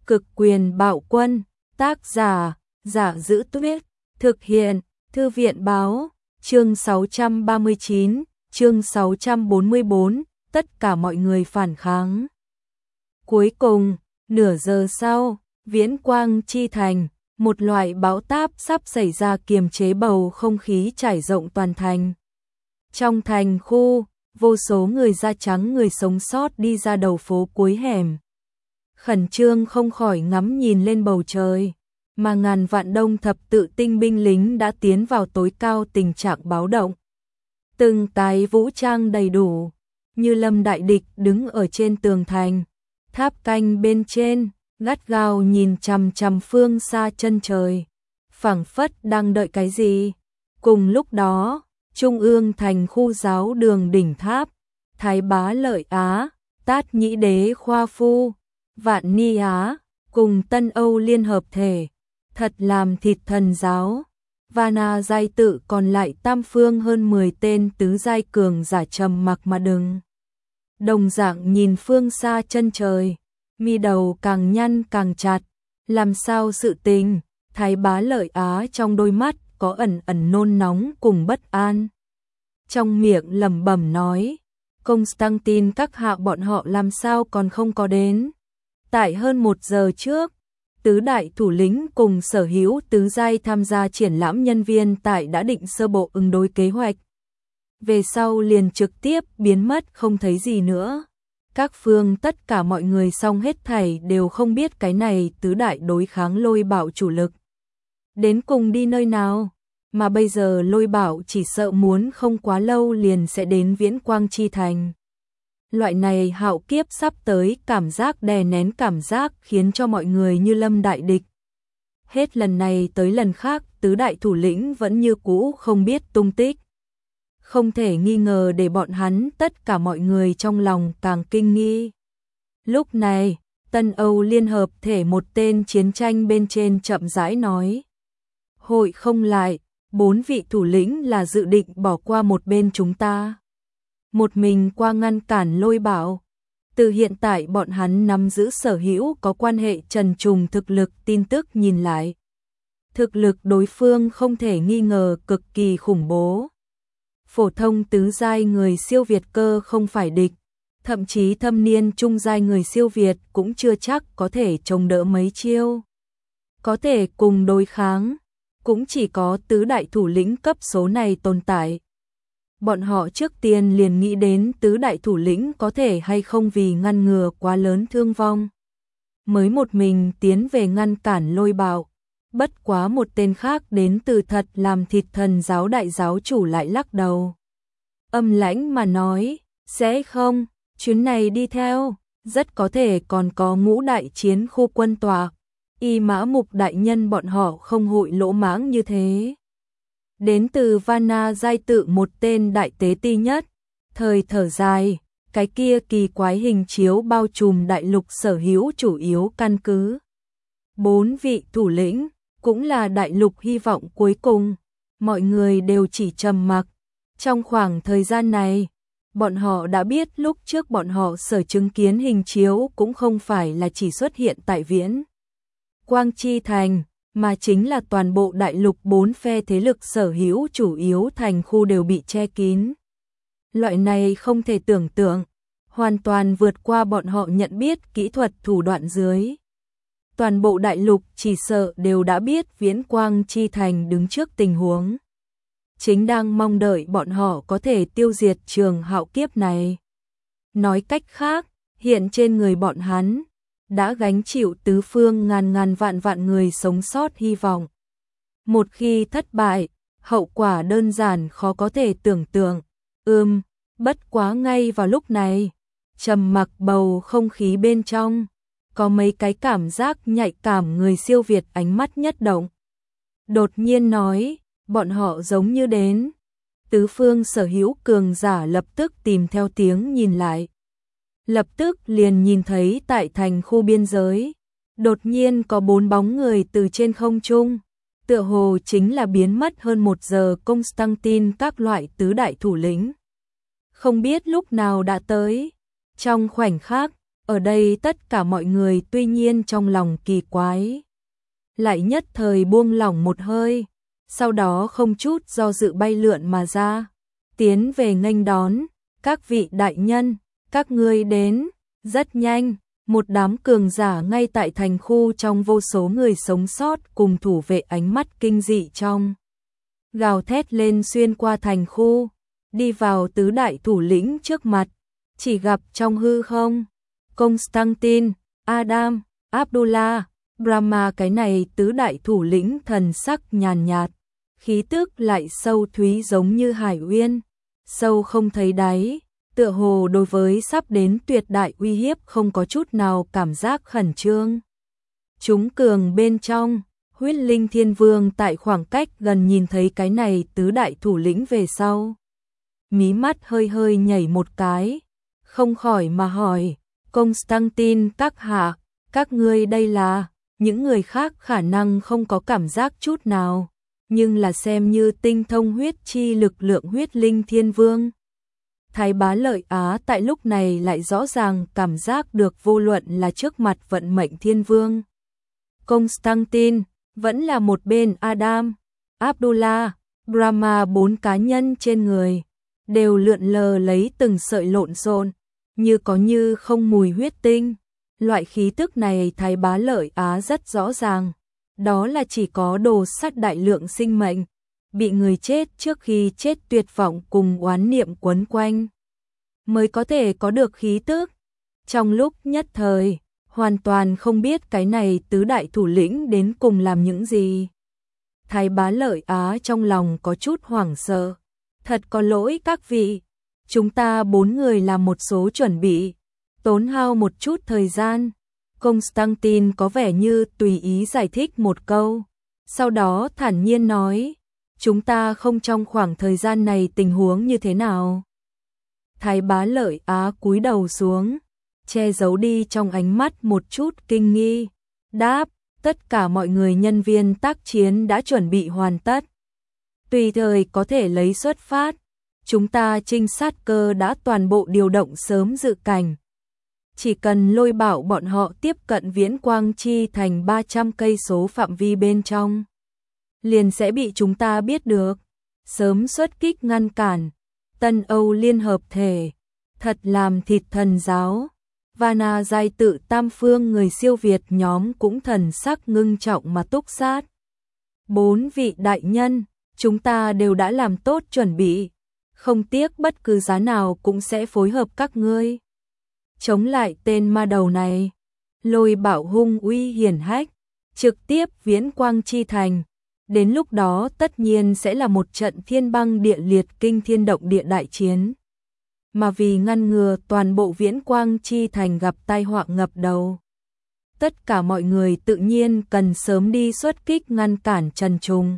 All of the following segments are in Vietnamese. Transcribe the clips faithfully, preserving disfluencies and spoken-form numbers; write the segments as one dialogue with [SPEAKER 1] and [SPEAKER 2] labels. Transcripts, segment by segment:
[SPEAKER 1] Cực quyền bạo quân, tác giả, Giả Giữ Tuyết, thực hiện, Thư viện báo, chương sáu trăm ba mươi chín, chương sáu trăm bốn mươi bốn, tất cả mọi người phản kháng. Cuối cùng, nửa giờ sau, Viễn Quang Chi Thành, một loại bão táp sắp xảy ra kiềm chế bầu không khí trải rộng toàn thành. Trong thành khu, vô số người da trắng người sống sót đi ra đầu phố cuối hẻm. Khẩn trương không khỏi ngắm nhìn lên bầu trời, mà ngàn vạn đông thập tự tinh binh lính đã tiến vào tối cao tình trạng báo động. Từng cái vũ trang đầy đủ, như lâm đại địch đứng ở trên tường thành, tháp canh bên trên, gắt gao nhìn chằm chằm phương xa chân trời, phảng phất đang đợi cái gì. Cùng lúc đó, Trung ương thành khu giáo đường đỉnh tháp, Thái Bá Lợi Á, Tát Nhĩ Đế Khoa Phu, Vạn Ni Á, cùng Tân Âu liên hợp thể, thật làm thịt thần giáo. Vana giai tự còn lại tam phương hơn mười tên tứ giai cường giả trầm mặc mà đừng. Đồng dạng nhìn phương xa chân trời, mi đầu càng nhăn càng chặt, làm sao sự tình. Thái Bá Lợi Á trong đôi mắt có ẩn ẩn nôn nóng cùng bất an. Trong miệng lẩm bẩm nói, Constantine các hạ bọn họ làm sao còn không có đến. Tại hơn một giờ trước, tứ đại thủ lĩnh cùng sở hữu tứ giai tham gia triển lãm nhân viên tại đã định sơ bộ ứng đối kế hoạch. Về sau liền trực tiếp biến mất không thấy gì nữa. Các phương tất cả mọi người xong hết thảy đều không biết cái này tứ đại đối kháng Lôi Bảo chủ lực đến cùng đi nơi nào, mà bây giờ Lôi Bảo chỉ sợ muốn không quá lâu liền sẽ đến Viễn Quang Chi Thành. Loại này hạo kiếp sắp tới cảm giác đè nén cảm giác khiến cho mọi người như lâm đại địch. Hết lần này tới lần khác tứ đại thủ lĩnh vẫn như cũ không biết tung tích. Không thể nghi ngờ để bọn hắn tất cả mọi người trong lòng càng kinh nghi. Lúc này, Tân Âu liên hợp thể một tên chiến tranh bên trên chậm rãi nói. Hội không lại, bốn vị thủ lĩnh là dự định bỏ qua một bên chúng ta. Một mình qua ngăn cản Lôi Bảo. Từ hiện tại bọn hắn nắm giữ sở hữu có quan hệ trần trùng thực lực tin tức nhìn lại. Thực lực đối phương không thể nghi ngờ cực kỳ khủng bố. Phổ thông tứ giai người siêu việt cơ không phải địch, thậm chí thâm niên trung giai người siêu việt cũng chưa chắc có thể chống đỡ mấy chiêu. Có thể cùng đối kháng, cũng chỉ có tứ đại thủ lĩnh cấp số này tồn tại. Bọn họ trước tiên liền nghĩ đến tứ đại thủ lĩnh có thể hay không vì ngăn ngừa quá lớn thương vong, mới một mình tiến về ngăn cản Lôi Bảo. Bất quá một tên khác đến từ thật làm thịt thần giáo đại giáo chủ lại lắc đầu. Âm lãnh mà nói, sẽ không, chuyến này đi theo, rất có thể còn có ngũ đại chiến khu quân tòa. Y Mã Mục đại nhân bọn họ không hội lỗ mãng như thế. Đến từ Vana giai tự một tên đại tế ti nhất, thời thở dài, cái kia kỳ quái hình chiếu bao trùm đại lục sở hữu chủ yếu căn cứ. Bốn vị thủ lĩnh, cũng là đại lục hy vọng cuối cùng, mọi người đều chỉ trầm mặc. Trong khoảng thời gian này, bọn họ đã biết lúc trước bọn họ sở chứng kiến hình chiếu cũng không phải là chỉ xuất hiện tại Viễn Quang Chi Thành, mà chính là toàn bộ đại lục bốn phe thế lực sở hữu chủ yếu thành khu đều bị che kín. Loại này không thể tưởng tượng, hoàn toàn vượt qua bọn họ nhận biết kỹ thuật thủ đoạn dưới. Toàn bộ đại lục chỉ sợ đều đã biết Viễn Quang Chi Thành đứng trước tình huống. Chính đang mong đợi bọn họ có thể tiêu diệt trường hạo kiếp này. Nói cách khác, hiện trên người bọn hắn đã gánh chịu tứ phương ngàn ngàn vạn vạn người sống sót hy vọng. Một khi thất bại, hậu quả đơn giản khó có thể tưởng tượng. Ừm, bất quá ngay vào lúc này, trầm mặc bầu không khí bên trong, có mấy cái cảm giác nhạy cảm người siêu việt ánh mắt nhất động. Đột nhiên nói, bọn họ giống như đến. Tứ phương sở hữu cường giả lập tức tìm theo tiếng nhìn lại. Lập tức liền nhìn thấy tại thành khu biên giới, đột nhiên có bốn bóng người từ trên không trung, tựa hồ chính là biến mất hơn một giờ Constantine các loại tứ đại thủ lĩnh. Không biết lúc nào đã tới, trong khoảnh khắc, Ở đây tất cả mọi người tuy nhiên trong lòng kỳ quái, lại nhất thời buông lỏng một hơi, sau đó không chút do dự bay lượn mà ra, tiến về nghênh đón, các vị đại nhân, các ngươi đến, rất nhanh, một đám cường giả ngay tại thành khu trong vô số người sống sót cùng thủ vệ ánh mắt kinh dị trong. Gào thét lên xuyên qua thành khu, đi vào tứ đại thủ lĩnh trước mặt, chỉ gặp trong hư không, Constantine, Adam, Abdullah, Brahma cái này tứ đại thủ lĩnh thần sắc nhàn nhạt, khí tức lại sâu thúy giống như hải uyên, sâu không thấy đáy, tựa hồ đối với sắp đến tuyệt đại uy hiếp không có chút nào cảm giác khẩn trương. Chúng cường bên trong, Huyết Linh Thiên Vương tại khoảng cách gần nhìn thấy cái này tứ đại thủ lĩnh về sau. Mí mắt hơi hơi nhảy một cái, không khỏi mà hỏi, Constantine các hạ, các ngươi đây là, những người khác khả năng không có cảm giác chút nào, nhưng là xem như tinh thông huyết chi lực lượng Huyết Linh Thiên Vương. Thái Bá Lợi Á tại lúc này lại rõ ràng cảm giác được vô luận là trước mặt vận mệnh Thiên Vương. Constantine, vẫn là một bên Adam, Abdullah, Brahma bốn cá nhân trên người, đều lượn lờ lấy từng sợi lộn xộn, như có như không mùi huyết tinh. Loại khí tức này Thái Bá Lợi Á rất rõ ràng, đó là chỉ có đồ sắt đại lượng sinh mệnh, bị người chết trước khi chết tuyệt vọng cùng oán niệm quấn quanh, mới có thể có được khí tức. Trong lúc nhất thời, hoàn toàn không biết cái này tứ đại thủ lĩnh đến cùng làm những gì. Thái Bá Lợi Á trong lòng có chút hoảng sợ, thật có lỗi các vị, chúng ta bốn người làm một số chuẩn bị, tốn hao một chút thời gian. Constantine có vẻ như tùy ý giải thích một câu, sau đó thản nhiên nói, chúng ta không trong khoảng thời gian này tình huống như thế nào. Thái Bá Lợi Á cúi đầu xuống, che giấu đi trong ánh mắt một chút kinh nghi, đáp, tất cả mọi người nhân viên tác chiến đã chuẩn bị hoàn tất, tùy thời có thể lấy xuất phát, chúng ta trinh sát cơ đã toàn bộ điều động sớm dự cảnh. Chỉ cần Lôi Bảo bọn họ tiếp cận Viễn Quang Chi thành ba trăm cây số phạm vi bên trong, liền sẽ bị chúng ta biết được, sớm xuất kích ngăn cản. Tân Âu Liên hợp thể, thật làm thịt thần giáo. Vana giai tự tam phương người siêu việt nhóm cũng thần sắc ngưng trọng mà túc sát. Bốn vị đại nhân, chúng ta đều đã làm tốt chuẩn bị, không tiếc bất cứ giá nào cũng sẽ phối hợp các ngươi chống lại tên ma đầu này. Lôi Bảo hung uy hiển hách, trực tiếp Viễn Quang Chi thành, đến lúc đó tất nhiên sẽ là một trận thiên băng địa liệt kinh thiên động địa đại chiến. Mà vì ngăn ngừa toàn bộ Viễn Quang Chi thành gặp tai họa ngập đầu, tất cả mọi người tự nhiên cần sớm đi xuất kích ngăn cản Trần Trùng.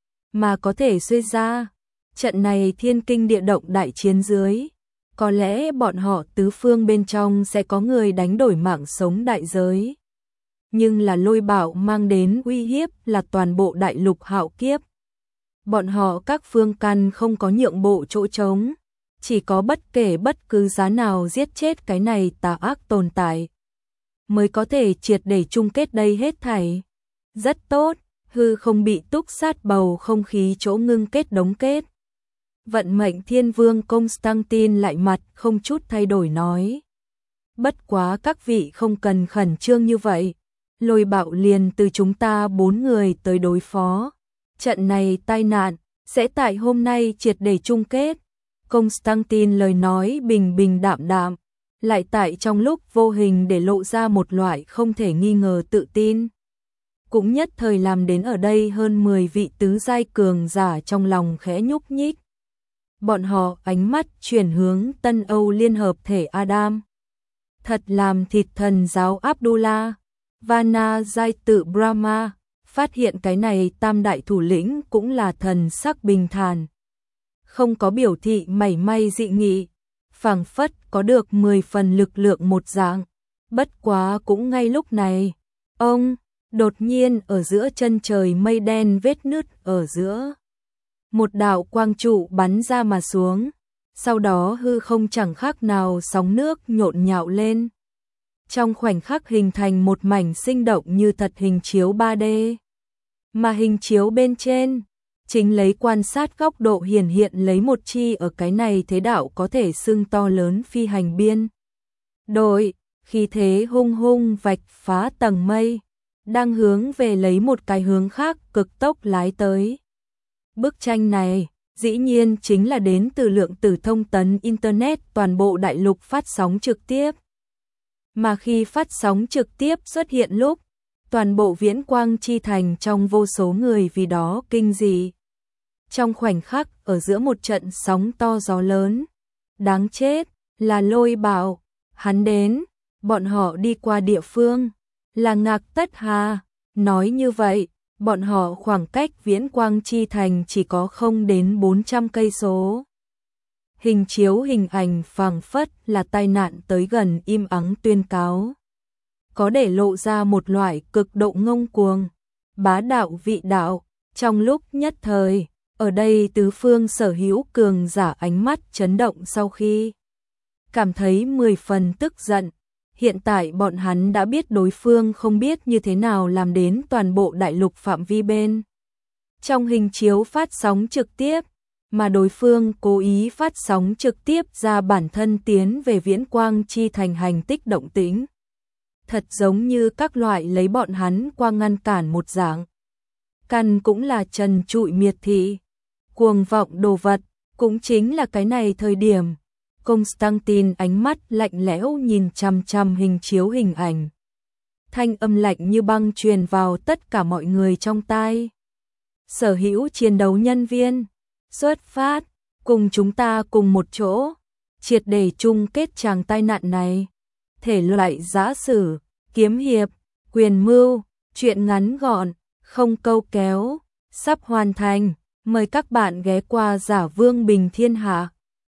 [SPEAKER 1] Mà có thể suy ra, trận này thiên kinh địa động đại chiến dưới, có lẽ bọn họ tứ phương bên trong sẽ có người đánh đổi mạng sống đại giới. Nhưng là Lôi Bảo mang đến uy hiếp là toàn bộ đại lục hạo kiếp. Bọn họ các phương căn không có nhượng bộ chỗ trống, chỉ có bất kể bất cứ giá nào giết chết cái này tà ác tồn tại, mới có thể triệt để chung kết đây hết thảy. Rất tốt, hư không bị túc sát bầu không khí chỗ ngưng kết đống kết. Vận mệnh Thiên Vương Constantine lại mặt không chút thay đổi nói, bất quá các vị không cần khẩn trương như vậy, Lôi Bảo liền từ chúng ta bốn người tới đối phó. Trận này tai nạn sẽ tại hôm nay triệt để chung kết. Constantine lời nói bình bình đạm đạm, lại tại trong lúc vô hình để lộ ra một loại không thể nghi ngờ tự tin. Cũng nhất thời làm đến ở đây hơn mười vị tứ giai cường giả trong lòng khẽ nhúc nhích. Bọn họ ánh mắt chuyển hướng Tân Âu Liên hợp thể Adam. Thật làm thịt thần giáo Abdullah, Vana giai tự Brahma, phát hiện cái này tam đại thủ lĩnh cũng là thần sắc bình thản, không có biểu thị mảy may dị nghị, phảng phất có được mười phần lực lượng một dạng. Bất quá cũng ngay lúc này, ông đột nhiên ở giữa chân trời mây đen vết nứt ở giữa, một đạo quang trụ bắn ra mà xuống, sau đó hư không chẳng khác nào sóng nước nhộn nhạo lên. trong khoảnh khắc hình thành một mảnh sinh động như thật hình chiếu ba D. Mà hình chiếu bên trên, chính lấy quan sát góc độ hiển hiện lấy một chi ở cái này thế đạo có thể xưng to lớn phi hành biên. Đội, khi thế hung hung vạch phá tầng mây, đang hướng về lấy một cái hướng khác cực tốc lái tới. Bức tranh này, dĩ nhiên chính là đến từ lượng tử thông tấn Internet toàn bộ đại lục phát sóng trực tiếp. Mà khi phát sóng trực tiếp xuất hiện lúc, toàn bộ viễn quang chi thành trong vô số người vì đó kinh dị. Trong khoảnh khắc ở giữa một trận sóng to gió lớn, đáng chết, là Lôi Bảo, hắn đến, bọn họ đi qua địa phương, là Ngạc Tất Hà, nói như vậy, bọn họ khoảng cách viễn quang chi thành chỉ có không đến bốn trăm cây số. Hình chiếu hình ảnh phảng phất là tai nạn tới gần im ắng tuyên cáo. Có để lộ ra một loại cực độ ngông cuồng, bá đạo vị đạo, trong lúc nhất thời, ở đây tứ phương sở hữu cường giả ánh mắt chấn động sau khi cảm thấy mười phần tức giận. Hiện tại bọn hắn đã biết đối phương không biết như thế nào làm đến toàn bộ đại lục phạm vi bên. Trong hình chiếu phát sóng trực tiếp, mà đối phương cố ý phát sóng trực tiếp ra bản thân tiến về viễn quang chi thành hành tích động tĩnh. Thật giống như các loại lấy bọn hắn qua ngăn cản một dạng. Căn cũng là trần trụi miệt thị, cuồng vọng đồ vật, cũng chính là cái này thời điểm. Constantine ánh mắt lạnh lẽo nhìn chằm chằm hình chiếu hình ảnh. Thanh âm lạnh như băng truyền vào tất cả mọi người trong tai. Sở hữu chiến đấu nhân viên, xuất phát, cùng chúng ta cùng một chỗ, triệt để chung kết tràng tai nạn này. Thể loại giã sử, kiếm hiệp, quyền mưu, truyện ngắn gọn, không câu kéo, sắp hoàn thành. Mời các bạn ghé qua Giả Vương Bình Thiên Hạ.